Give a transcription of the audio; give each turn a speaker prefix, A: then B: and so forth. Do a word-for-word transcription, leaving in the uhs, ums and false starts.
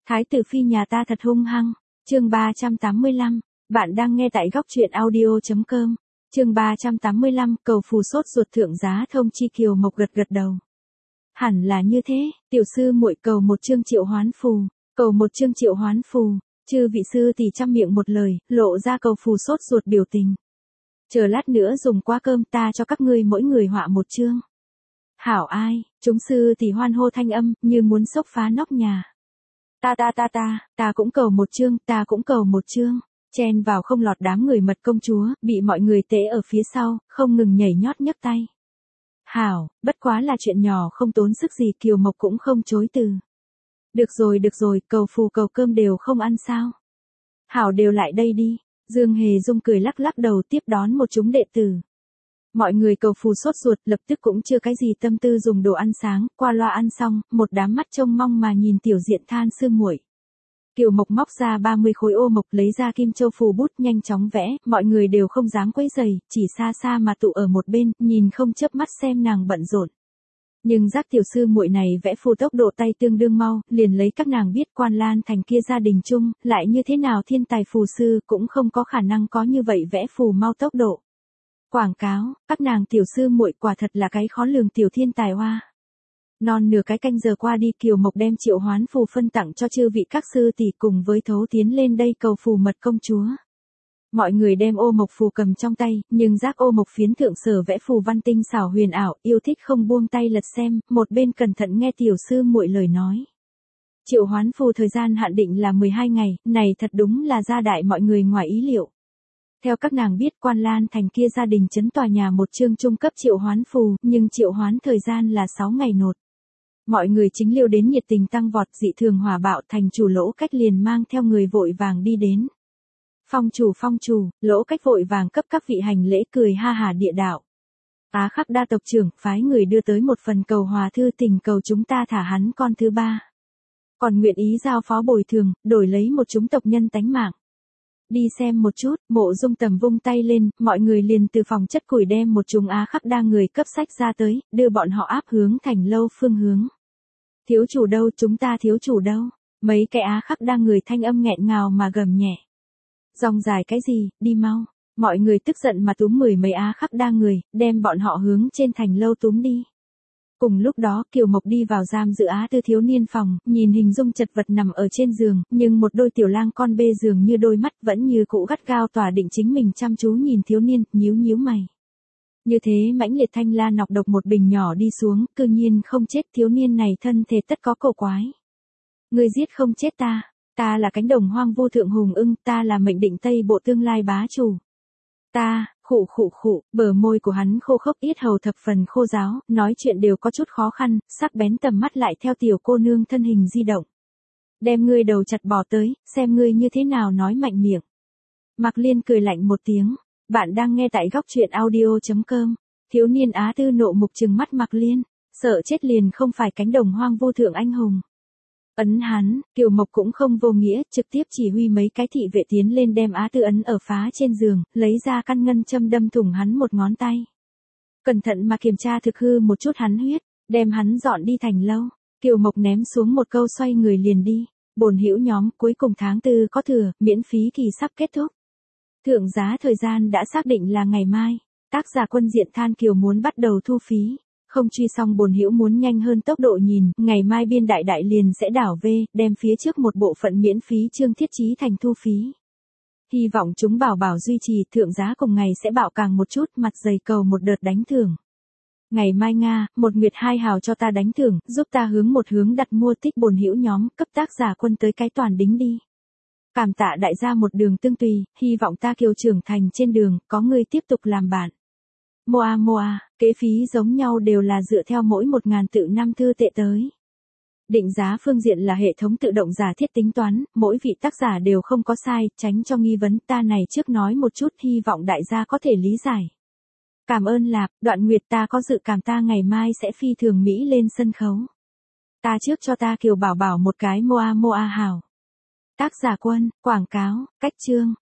A: Thái tử phi nhà ta thật hung hăng. Chương ba trăm tám mươi lăm, bạn đang nghe tại góc truyện audio chấm com. Chương ba trăm tám mươi lăm, cầu phù sốt ruột thượng giá thông chi. Kiều Mộc gật gật đầu. Hẳn là như thế, tiểu sư muội cầu một chương triệu hoán phù, cầu một chương triệu hoán phù. Chư vị sư tỷ trăm miệng một lời, lộ ra cầu phù sốt ruột biểu tình. Chờ lát nữa dùng qua cơm ta cho các ngươi mỗi người họa một chương. Hảo ai, chúng sư tỷ hoan hô thanh âm, như muốn xốc phá nóc nhà. Ta ta ta ta, ta cũng cầu một chương, ta cũng cầu một chương. Chen vào không lọt đám người mật công chúa, bị mọi người tế ở phía sau, không ngừng nhảy nhót nhấc tay. Hảo, bất quá là chuyện nhỏ không tốn sức gì. Kiều Mộc cũng không chối từ. Được rồi được rồi, cầu phù cầu cơm đều không ăn sao. Hảo đều lại đây đi. Dương Hề Dung cười lắc lắc đầu tiếp đón một chúng đệ tử. Mọi người cầu phù sốt ruột, lập tức cũng chưa cái gì tâm tư dùng đồ ăn sáng, qua loa ăn xong, một đám mắt trông mong mà nhìn tiểu diện than sư muội. Kiều Mộc móc ra ba mươi khối ô mộc, lấy ra kim châu phù bút nhanh chóng vẽ, mọi người đều không dám quấy rầy, chỉ xa xa mà tụ ở một bên, nhìn không chớp mắt xem nàng bận rộn. Nhưng giác tiểu sư muội này vẽ phù tốc độ tay tương đương mau, liền lấy các nàng biết Quan Lan Thành kia gia đình chung, lại như thế nào thiên tài phù sư cũng không có khả năng có như vậy vẽ phù mau tốc độ. Quảng cáo, các nàng tiểu sư muội quả thật là cái khó lường tiểu thiên tài hoa. Non nửa cái canh giờ qua đi, Kiều Mộc đem triệu hoán phù phân tặng cho chư vị các sư tỷ cùng với thấu tiến lên đây cầu phù mật công chúa. Mọi người đem ô mộc phù cầm trong tay, nhưng giác ô mộc phiến thượng sở vẽ phù văn tinh xảo huyền ảo, yêu thích không buông tay lật xem, một bên cẩn thận nghe tiểu sư muội lời nói. Triệu hoán phù thời gian hạn định là mười hai ngày, này thật đúng là gia đại mọi người ngoài ý liệu. Theo các nàng biết Quan Lan Thành kia gia đình chấn tòa nhà một chương trung cấp triệu hoán phù, nhưng triệu hoán thời gian là sáu ngày nột. Mọi người chính liêu đến nhiệt tình tăng vọt, dị thường hòa bạo, thành chủ Lỗ Cách liền mang theo người vội vàng đi đến. Phong chủ phong chủ, Lỗ Cách vội vàng cấp các vị hành lễ, cười ha hà địa đạo. Á Khắc đa tộc trưởng phái người đưa tới một phần cầu hòa thư, tình cầu chúng ta thả hắn con thứ ba. Còn nguyện ý giao phó bồi thường, đổi lấy một chúng tộc nhân tánh mạng. Đi xem một chút. Mộ Dung Tầm vung tay lên, mọi người liền từ phòng chất củi đem một chúng Á Khắc đa người cấp sách ra tới, đưa bọn họ áp hướng thành lâu phương hướng. Thiếu chủ đâu, chúng ta thiếu chủ đâu? Mấy cái Á Khắc đa người thanh âm nghẹn ngào mà gầm nhẹ. Dòng dài cái gì, đi mau. Mọi người tức giận mà túm mười mấy Á Khắc đa người, đem bọn họ hướng trên thành lâu túm đi. Cùng lúc đó, Kiều Mộc đi vào giam giữ Á Tư thiếu niên phòng, nhìn hình dung chật vật nằm ở trên giường, nhưng một đôi tiểu lang con bê giường như đôi mắt vẫn như cũ gắt gao tỏa định chính mình chăm chú nhìn thiếu niên, nhíu nhíu mày. Như thế mãnh liệt thanh la nọc độc một bình nhỏ đi xuống, cư nhiên không chết. Thiếu niên này thân thể tất có cổ quái. Ngươi giết không chết ta, ta là cánh đồng hoang vô thượng hùng ưng, ta là mệnh định Tây Bộ tương lai bá chủ. Ta, khụ khụ khụ, bờ môi của hắn khô khốc, yết hầu thập phần khô ráo, nói chuyện đều có chút khó khăn, sắc bén tầm mắt lại theo tiểu cô nương thân hình di động. Đem ngươi đầu chặt bỏ tới, xem ngươi như thế nào nói mạnh miệng. Mạc Liên cười lạnh một tiếng, bạn đang nghe tại góc truyện audio chấm com. Thiếu niên Á Tư nộ mục trừng mắt Mạc Liên, sợ chết liền không phải cánh đồng hoang vô thượng anh hùng. Ấn hắn, Kiều Mộc cũng không vô nghĩa, trực tiếp chỉ huy mấy cái thị vệ tiến lên đem Á Tư ấn ở phá trên giường, lấy ra căn ngân châm đâm thủng hắn một ngón tay. Cẩn thận mà kiểm tra thực hư một chút hắn huyết, đem hắn dọn đi thành lâu. Kiều Mộc ném xuống một câu xoay người liền đi. Bổn hữu nhóm, cuối cùng tháng tư có thừa, miễn phí kỳ sắp kết thúc. Thượng giá thời gian đã xác định là ngày mai. Tác giả Quân Diện Than Kiều muốn bắt đầu thu phí. Không truy xong bổn hữu muốn nhanh hơn tốc độ nhìn, ngày mai biên đại đại liền sẽ đảo về, đem phía trước một bộ phận miễn phí chương thiết trí thành thu phí. Hy vọng chúng bảo bảo duy trì, thượng giá cùng ngày sẽ bạo càng một chút, mặt dày cầu một đợt đánh thưởng. Ngày mai Nga, một nguyệt hai hào cho ta đánh thưởng, giúp ta hướng một hướng đặt mua tích bổn hữu nhóm, cấp tác giả Quân tới cái toàn đính đi. Cảm tạ đại gia một đường tương tùy, hy vọng ta Kiều trưởng thành trên đường, có người tiếp tục làm bạn. Moa Moa, kế phí giống nhau đều là dựa theo mỗi một ngàn tự năm thư tệ tới. Định giá phương diện là hệ thống tự động giả thiết tính toán, mỗi vị tác giả đều không có sai, tránh cho nghi vấn. Ta này trước nói một chút, hy vọng đại gia có thể lý giải. Cảm ơn Lạp, Đoạn Nguyệt, ta có dự cảm ta ngày mai sẽ phi thường Mỹ lên sân khấu. Ta trước cho ta Kiều bảo bảo một cái Moa Moa hảo. Tác giả Quân, quảng cáo, cách chương.